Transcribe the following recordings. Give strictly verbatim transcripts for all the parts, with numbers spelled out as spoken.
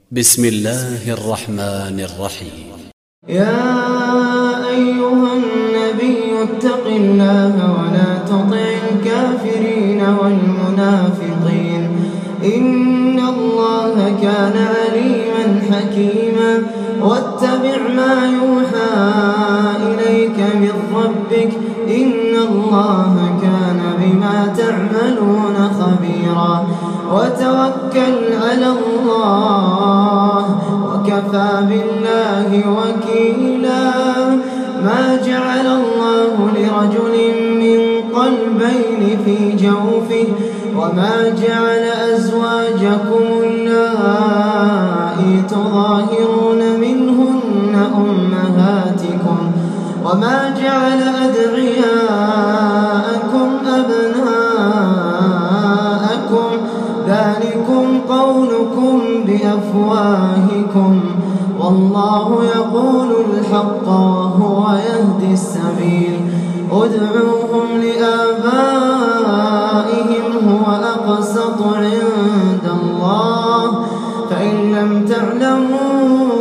بسم الله الرحمن الرحيم. يا أيها النبي اتق الله ولا تطع الكافرين والمنافقين إن الله كان عليما حكيما. واتبع ما يوحى إليك من ربك إن الله كان بما تعملون خبيرا. وتوكل على الله وكفى بالله وكيلا. ما جعل الله لرجل من قلبين في جوفه وما جعل أزواجكم اللائي تظاهرون منهن أمهاتكم وما جعل أدعياءكم أبناءكم ذلكم قولكم بأفواهكم والله يقول الحق وهو يهدي السبيل. ادعوهم لآبائهم هو أقسط عند الله فإن لم تعلموا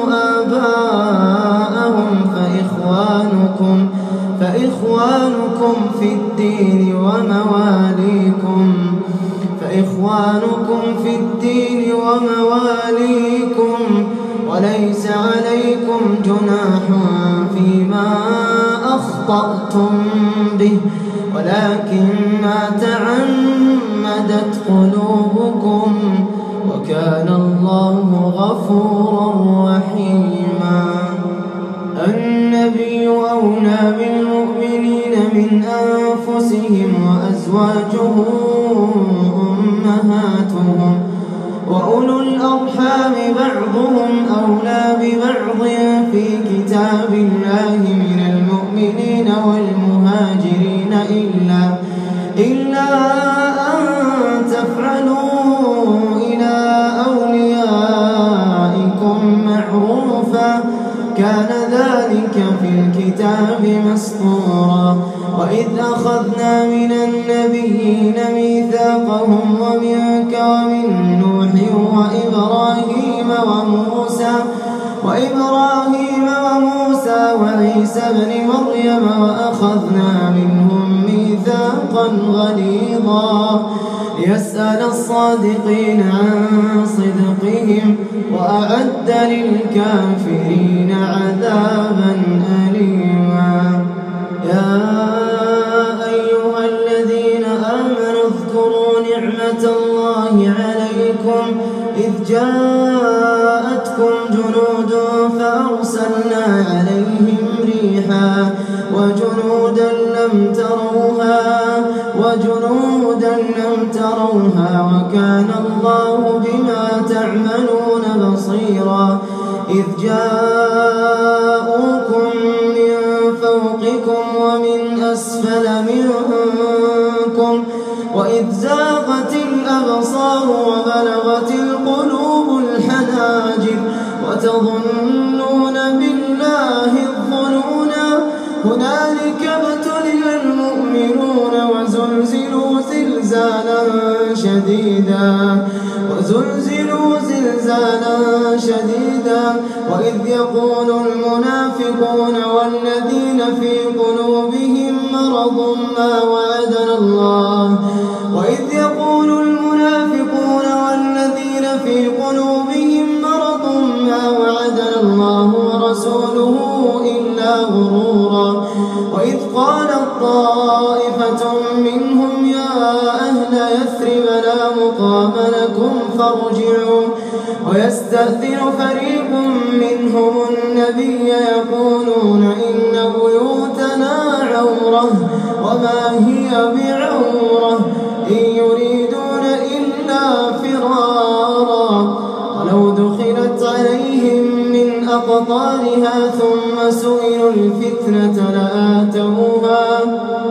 آباءهم فإخوانكم فإخوانكم في الدين ومواليكم فإخوانكم في الدين ومواليكم وليس عليكم جناح فيما أخطأتم به ولكن ما تعمدت قلوبكم وكان الله غفورا رحيما. النبي أولى بالمؤمنين من أنفسهم وأزواجه أمهاتهم وأولو الأرحام بعضهم أولى ببعض في كتاب الله من المؤمنين والمهاجرين إلا إلا أن تفعلوا إلى أوليائكم معروفا كان ذلك في الكتاب مسطورا. وإذ أخذنا من النبيين ميثاقهم ومنك ومن نوح وإبراهيم وموسى وإبراهيم وموسى وعيسى ابن مريم وأخذنا منهم ميثاقا غليظا ليسأل الصادقين عن صدقهم وأعد للكافرين عذابا أليما. يا أيها الذين آمنوا اذكروا نعمة الله عليكم إذ جاءتكم جنود فأرسلنا عليهم ريحا وجنودا لم تروها وجنودا لم تروها وكان الله بما تعملون بصيرا. إذ جاءوكم من فوقكم ومن أسفل منكم وإذ زاغت الأبصار وبلغت القلوب الحناجر وتظنون بالله الظنونا. هنالك ابتلي المؤمنون وزلزلوا زلزالا شديدا وزلزلوا زلزالا شديدا. وإذ يقول المنافقون والذين في قلوبهم مرض ما وعدنا الله وإذ يقول المنافقون والذين في قلوبهم مرض ما وعدنا الله ورسوله إلا غرورا. وإذ قالت طائفة منهم يا أهل يثرب لا مقام لكم فارجعوا ويستأذن فريق منهم النبي يقولون إن بيوتنا عورة وما هي بعورة إن يريدون إلا فرارا ولو دخلت عليهم من أقطارها ثم سئلوا الفتنة لآتوها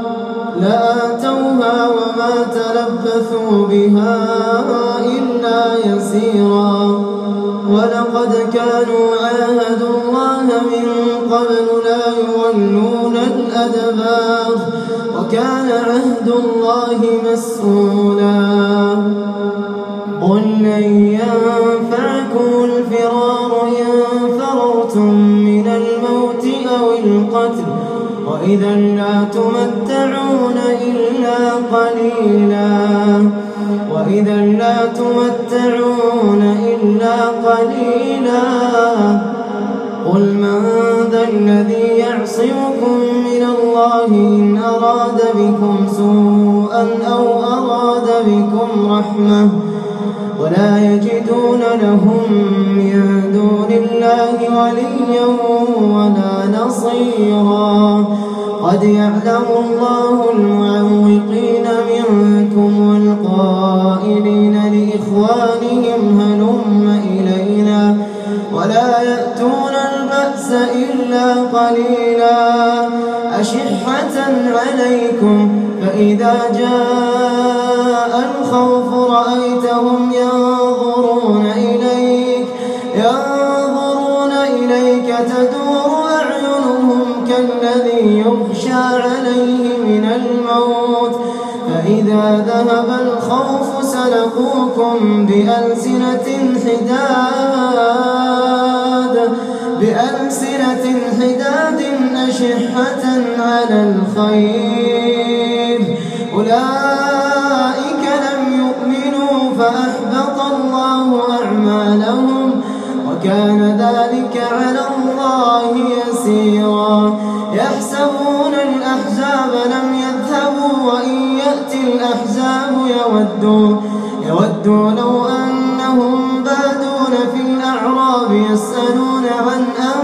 لآتوها وما تلبثوا بها إلا يسيرا. ولقد كانوا عاهدوا الله من قبل لا يولون الأدبار وكان عهد الله مسؤولا. قل لن ينفعكم الفرار إن فررتم من الموت أو القتل وإذا لا تمتعون إلا قليلا وإذا لا تمتعون إلا قليلا قل من ذا الذي يعصمكم من الله إن أراد بكم سوءا أو أراد بكم رحمة ولا يجدون لهم من دون الله وليا ولا نصيرا قد يعلم الله المعوقين منكم والقائلين لإخوانهم هلم إلينا ولا يأتون البأس إلا قليلا أشحة عليكم فإذا جاء الخوف رأيتهم ينظرون إليك ينظرون إليك تدور أعينهم كالذي يغشى عليه من الموت فإذا ذهب الخوف سلقوكم بألسنة حداد بألسنة حداد أشحة على الخير أولئك لم يؤمنوا فأحبط الله أعمالهم وكان ذلك على الله يسيرا يحسبون الأحزاب لم يذهبوا وإن يأتي الأحزاب يودوا يودوا لو أنهم بادون في الأعراب يسألون عن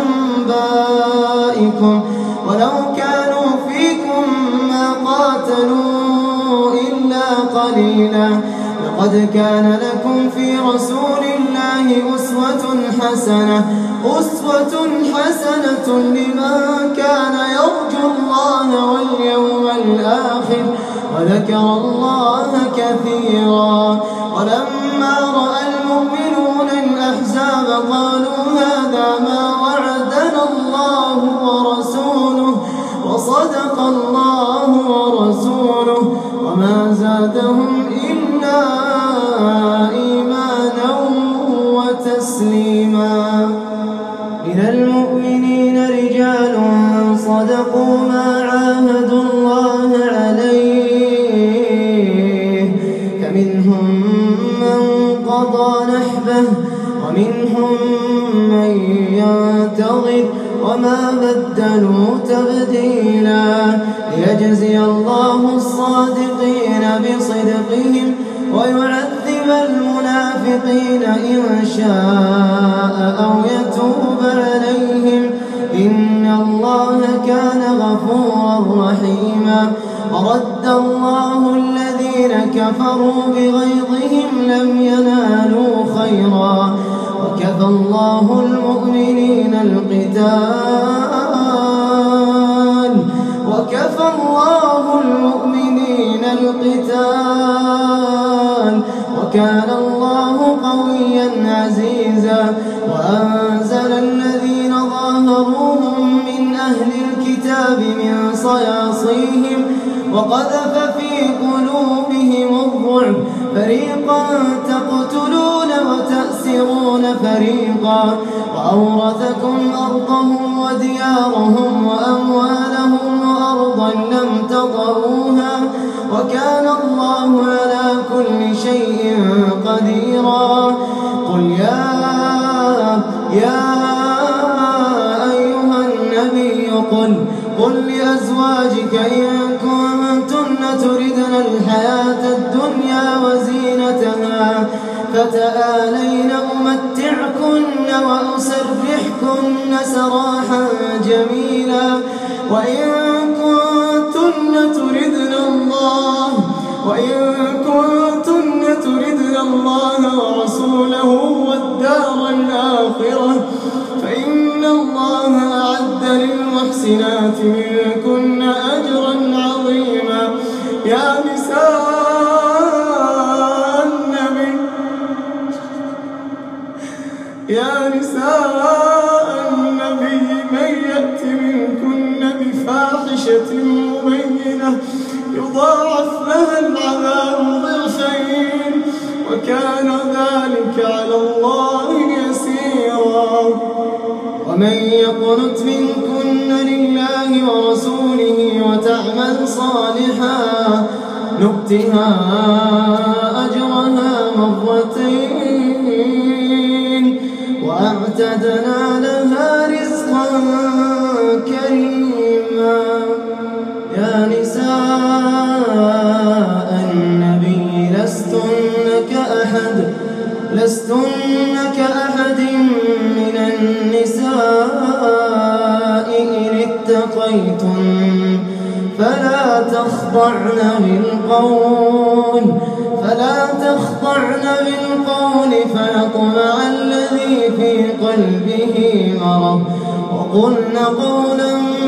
أنبائكم ولو كانوا فيكم ما قاتلوا إلا قليلا لقد كان لكم في رسول الله أسوة حسنة أسوة حسنة لمن كان يرجو الله واليوم الآخر وذكر الله كثيرا ولما رأى المؤمنون الأحزاب قالوا هذا ما وعدنا الله ورسوله وصدق الله ورسوله وما زادهم إلا إيمانا وتسليما من المؤمنين رجال صدقوا ما عاهدوا الله عليه فمنهم من قضى نحبه ومنهم من ينتظر وما بدلوا تبديلا ليجزي الله الصادقين بصدقهم ويعذب المنافقين إن شاء أو يتوب عليهم إن الله كان غفورا رحيما ورد الله الذين كفروا بغيظهم لم ينالوا خيرا وكفى الله المؤمنين القتال وكفى الله المؤمنين القتال وكان الله قويا عزيزا وأنزل الذين ظاهروهم من أهل الكتاب من صياصيهم وقذف في قلوبهم الرعب فريقا تقتلون وتأسرون فريقا وأورثكم أرضهم وديارهم وأموالهم وأرضا لم تطئوها وكان الله على كل شيء قديرا قل يا يا أيها النبي قل قل لأزواجك إن كنتن تردن الحياة الدنيا وزينتها فتآلين أمتعكن وأسرحكن سراحا جميلا وإن كنتن تردن الله وإن كنتن تردن الله ورسوله والدار الآخرة فإن الله أعد للمحسنات منكن أجرا عظيما يا نساء النبي يا نساء النبي من يأت منكن بفاحشة مبينة يضاعف لها العذاب ضعفين وكان ذلك على الله يسيرا. ومن يقنت منكن لله ورسوله وتعمل صالحا نؤتها أجرها مرتين وأعتدنا لها رزقا كريما. يا نساء النبي لستن كأحد لستن كأحد من النساء إن اتقيتن فلا تخضعن بالقول فلا تخضعن بالقول فيطمع الذي في قلبه مرض وقلن قولا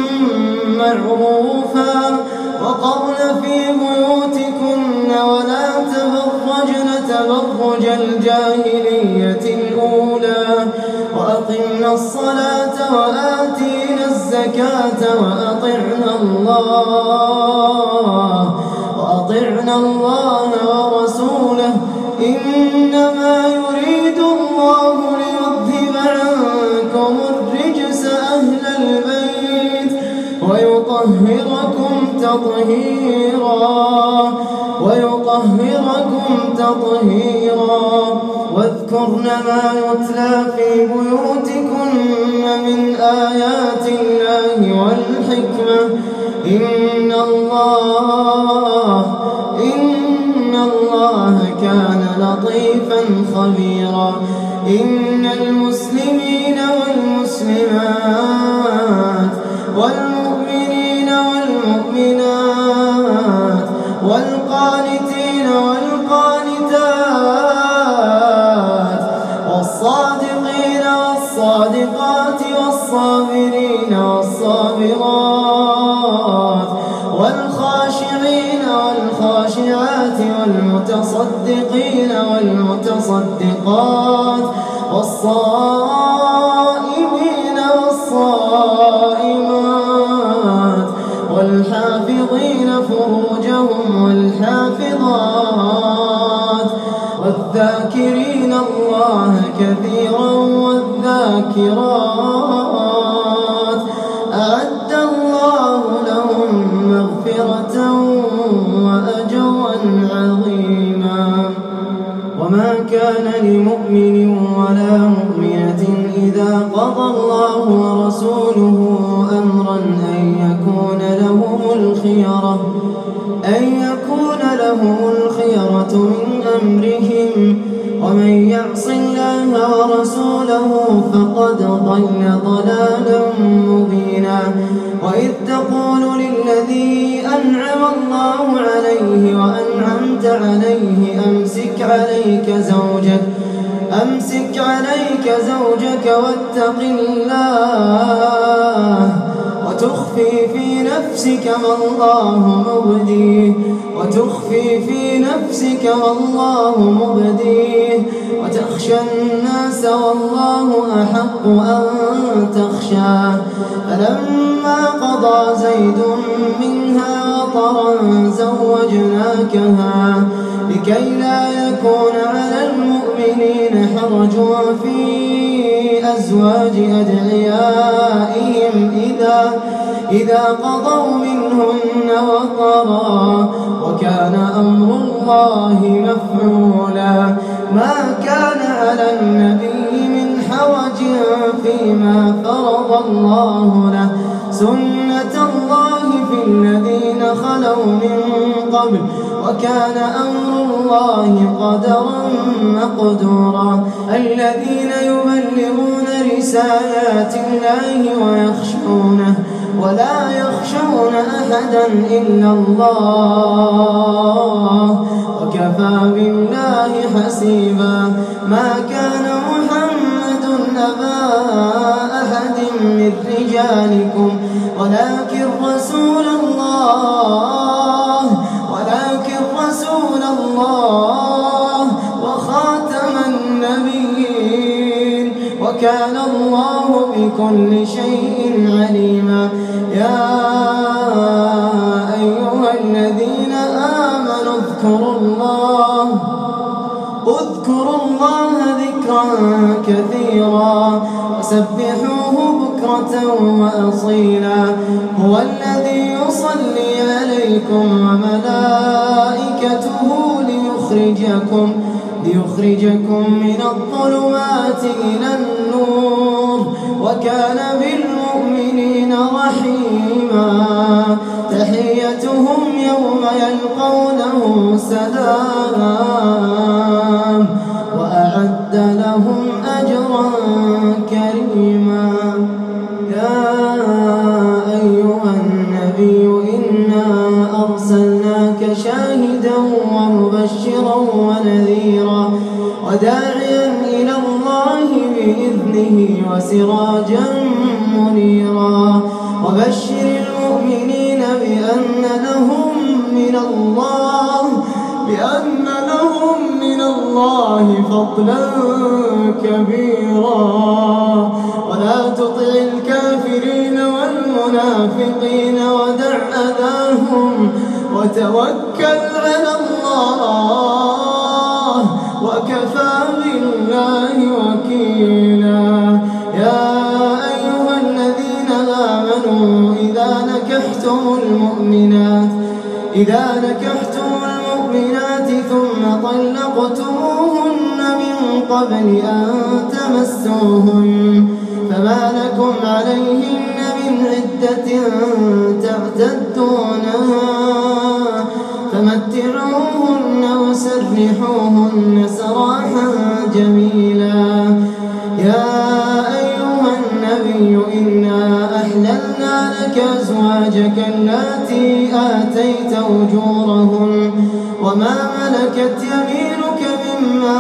معروفا وقرن في بيوتكن ولا تبرجن تبرج الجاهلية الأولى وأقمنا الصلاة وآتينا الزكاة وأطعنا الله وأطعنا الله ورسوله إنما يريد الله ليذهب عنكم الرجس أهل البيت ويطهركم تطهيرا ويطهركم تطهيرا. واذكرن ما يتلى في بيوتكن من آيات الله والحكمة إن الله إن الله كان لطيفا خبيرا. إن المسلمين والمسلمات والمؤمنين والمؤمنات والقانتين والقانتات والصادقين والصادقات والصابرين والصابرات والخاشعين والخاشعات والمتصدقين والمتصدقات والصائمين والصائمات والحافظين فروجهم والحافظات والذاكرين الله كثيرا والذاكرات أعد الله لهم مغفرة وأجرا عظيما. وما كان لمؤمن ولا مؤمنة إذا قضى الله ورسوله أمرا أن يكون لهم الخيرة أن يكون لهم الخيرة من أمرهم ومن يعص الله ورسوله فقد ضل ضلالا مبينا. وإذ تقول للذي أنعم الله عليه وأنعمت عليه أمسك عليك زوجك أمسك عليك زوجك واتق الله وتخفي في نفسك ما الله مبديه وتخفي في نفسك والله مبديه وتخشى الناس والله أحق أن تخشاه. فلما قضى زيد منها وطرا زوجناكها لكي لا يكون على المؤمنين حرج في أزواج أدعيائهم إذا إذا قضوا منهن وطرا وكان أمر الله مفعولا. ما كان على النبي من حرج فيما فرض الله له سنة الله في الذين خلوا من قبل وكان أمر الله قدرا مقدورا. الذين يبلغون رسالات الله ويخشونه ولا يخشون أحدا إلا الله وكفى بالله حسيبا. ما كان محمد أبا أحد من رجالكم ولكن رسول الله ولكن رسول الله وخاتم النبيين وكان الله بكل شيء عليما. يا أيها الذين آمنوا اذكروا الله واذكروا الله ذكرا كثيرا وسبحوه بكرة وأصيلا هو الذي يصلي عليكم وملائكته ليخرجكم ليخرجكم من الظلمات إلى النور وكان بالمؤمنين رحيما تحيتهم يوم يلقونه سلام وأعد لهم أجرا كريما يا أيها النبي إنا أرسلناك شاهدا ومبشرا ونذيرا وداعيا إلى الله بإذنه وسراجا منيرا وبشر المؤمنين بأن لهم من الله بأن لهم من الله فضلا كبيرا ولا تطع الكافرين والمنافقين ودع أذاهم وتوكل على الله وكفى بالله وكيلا يا أيها الذين آمنوا إذا نكحتم المؤمنات إذا نكحتم المؤمنات ثم طلقتموهن من قبل أن تمسوهن فما لكم عليهن من عدة تعتدونها فمتعوهن وسرحوهن سراحا جميلا يا أيها النبي إنا أحللنا لك أزواجك اللاتي آتيت أجورهن وما ملكت يمينك مما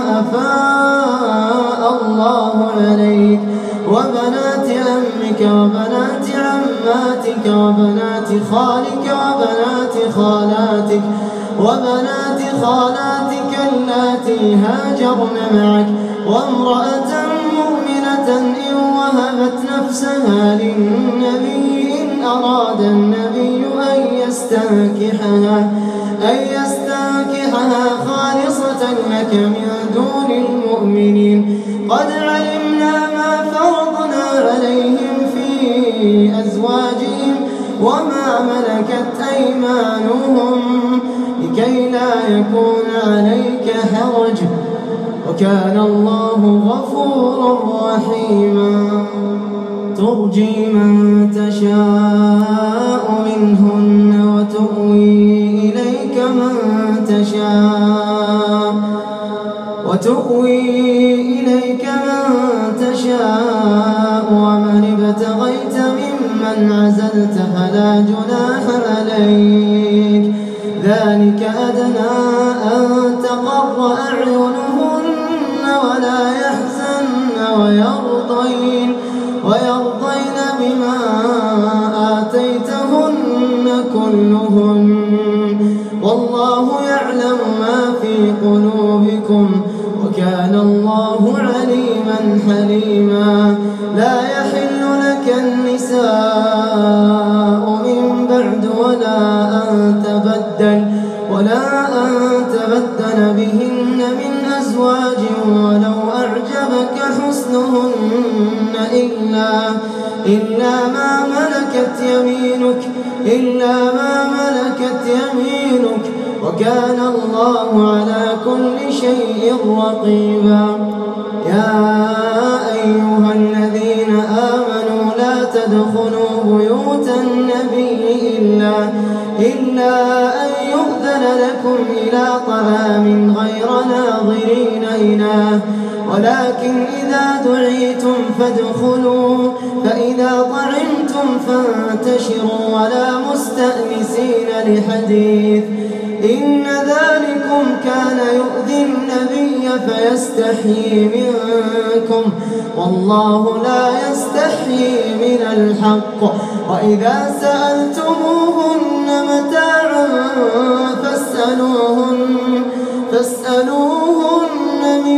أفاء الله عليك وبنات عمك وبنات عماتك وبنات خالك وبنات خالاتك وبنات خالاتك اللاتي هاجرن معك وامرأة مؤمنة إن وهبت نفسها للنبي إن أراد النبي أن يستنكحها أن يستنكحها خالصة لك من دون المؤمنين قد علمنا ما فرضنا عليهم في أزواجهم وما ملكت أيمانهم لكي لا يكون عليك حرج وكان الله غفورا رحيما ترجي من تشاء منهن وتؤوي إليك من تشاء وتؤوي إليك من تشاء ومن ابتغيت ممن عزلت فلا جناح عليك ذلك أدنى أن تقر أعينهن ولا يحزن ويرضين ويرضين بما آتيتهن كلهن والله يعلم ما في قلوبكم وكان الله عليما حليما لا يحل لك النساء من بعد ولا أن تبدل ولا أن تبدل بهن من أزواج ولو أعجبك حسنهن إلا إلا ما ملكت يمينك إلا ما ملكت يمينك وكان الله على كل شيء رقيبا يا أيها الذين آمنوا لا تدخلوا بيوت النبي إلا إلا أن يؤذن لكم إلى طعام غير ناظرين إناه ولكن إذا دعيتم فادخلوا فإذا طعمتم فانتشروا ولا مستأنسين لحديث إن ذلكم كان يؤذي النبي فيستحيي منكم والله لا يستحيي من الحق وإذا سألتموهن متاعا فاسألوهن فاسألوهن من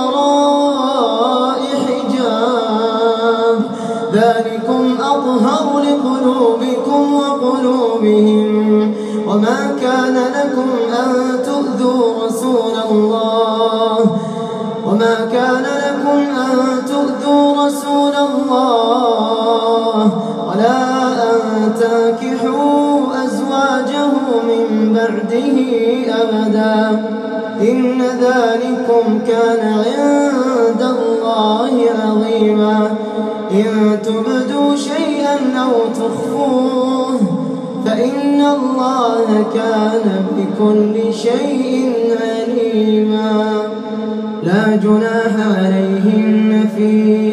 وراء حجاب ذلكم أطهر لقلوبكم وقلوبهم وما كان لكم أن تؤذوا رسول الله وما كان لكم أن تؤذوا رسول الله ولا أن تنكحوا أزواجه من بعده أبدا إن ذلكم كان عند الله عظيما إن تبدوا شيئا أو تخفوه فإن الله كان بكل شيء عليما لا جناح عليهن في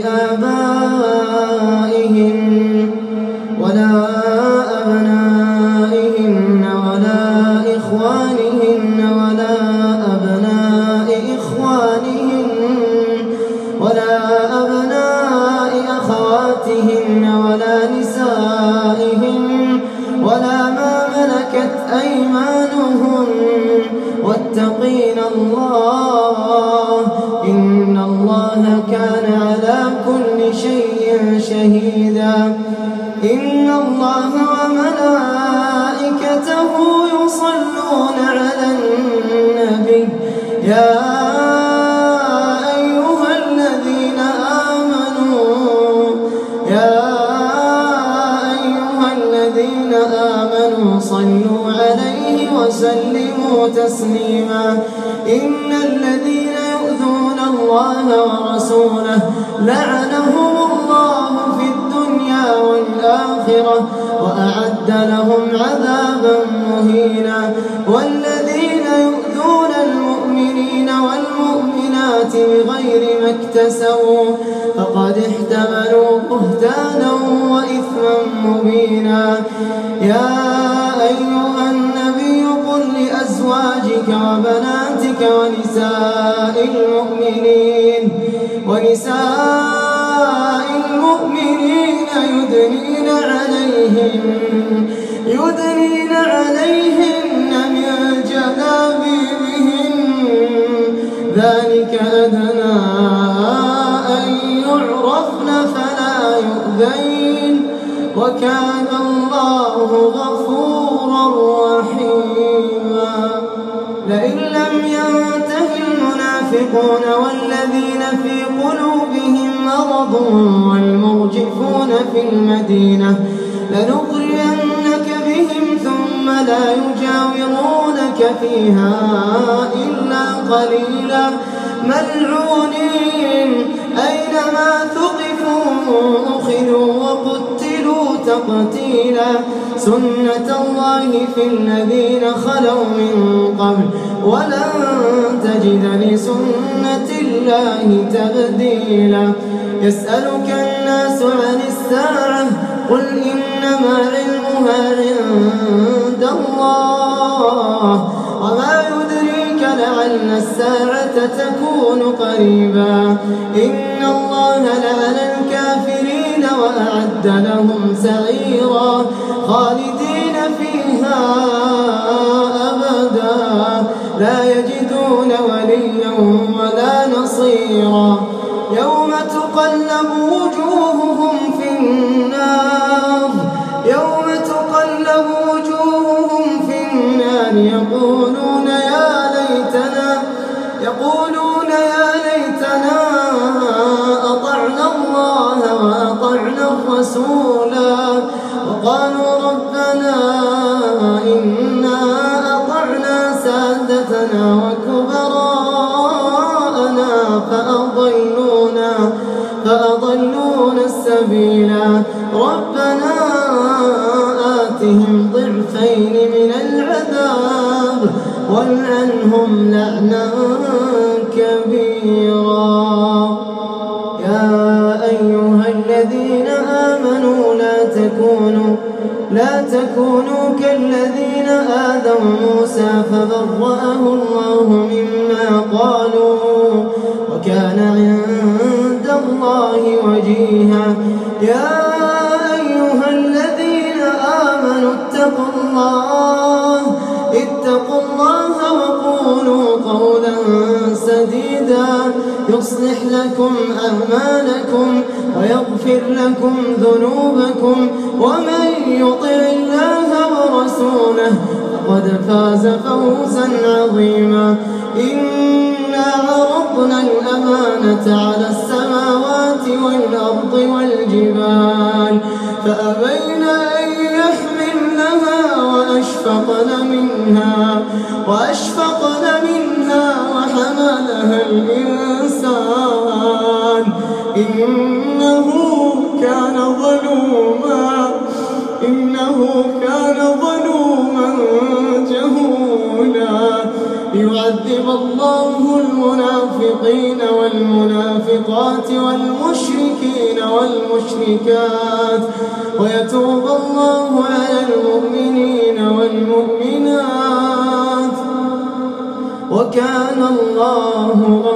آبائهن ولا أبنائهن ولا إخوانهن ولا أبناء إخوانهن ولا أبناء أخواتهن ولا نسائهن ولا ما ملكت أيمانهن واتقين الله إن الله كان على كل شيء شهيدا إن الله وملائكته يصلون على النبي يا أيها الذين آمنوا يا أيها الذين آمنوا صلوا عليه وسلموا تسليما إن الذين يؤذون الله ورسوله لعنهم الله في الدنيا والآخرة وأعد لهم عذابا مهينا والذين يؤذون المؤمنين والمؤمنات بغير ما اكتسبوا فقد احتملوا بهتانا وإثما مبينا يا أيها النبي قل لأزواجك وبناتك ونساء المؤمنين ونساء المؤمنين يدنين عليهن يدنين عليهن من جلابيبهن ذلك أدنى أن يعرفن فلا يؤذين وكان الله غفورا رحيما لئن لم ينته المنافقون والذين في قلوبهم مرض والمرجفون في المدينة لنغرينك بهم ثم لا يجاورونك فيها إلا قليلا ملعونين أينما ثقفوا أخذوا وقتلوا تقتيلا سنة الله في الذين خلوا من قبل ولن تجد لسنة الله تبديلا يسألك الناس عن الساعة قل إنما علمها عند الله وما يدريك لعل الساعة تكون قريبا إن الله لعن الكافرين وأعد لهم سعيرا خالدين فيها أبدا لا يجدون وليا ولا نصيرا يوم تقلب وجوههم في النار يوم تقلب وجوههم في النار يقولون يا ليتنا يقولون يا ليتنا أطعنا الله وأطعنا الرسولا وقالوا ربنا إنا أطعنا سادتنا وكبراءنا فأضلونا فأضلونا السبيلا ربنا آتهم ضعفين من العذاب والعنهم لعنا كبيرا يا أيها الذين آمنوا لا تكونوا لا تكونوا كالذين آذوا موسى فبرأه الله مما قالوا وكان عند الله وجيها يا أيها الذين آمنوا اتقوا الله اتقوا الله وقولوا قولا سديدا يصلح لكم أعمالكم ويغفر لكم ذنوبكم ومن يطع الله ورسوله فقد فاز فوزا عظيما. إنا عرضنا الأمانة على السماوات والأرض والجبال فأبين أن يحملنها وأشفقن منها وأشفقن منها وحملها الإنسان إنه كان ظلوما إنه كان ظلوما جهولا. ليعذب الله المنافقين والمنافقات والمشركين والمشركات ويتوب الله على المؤمنين والمؤمنات وكان الله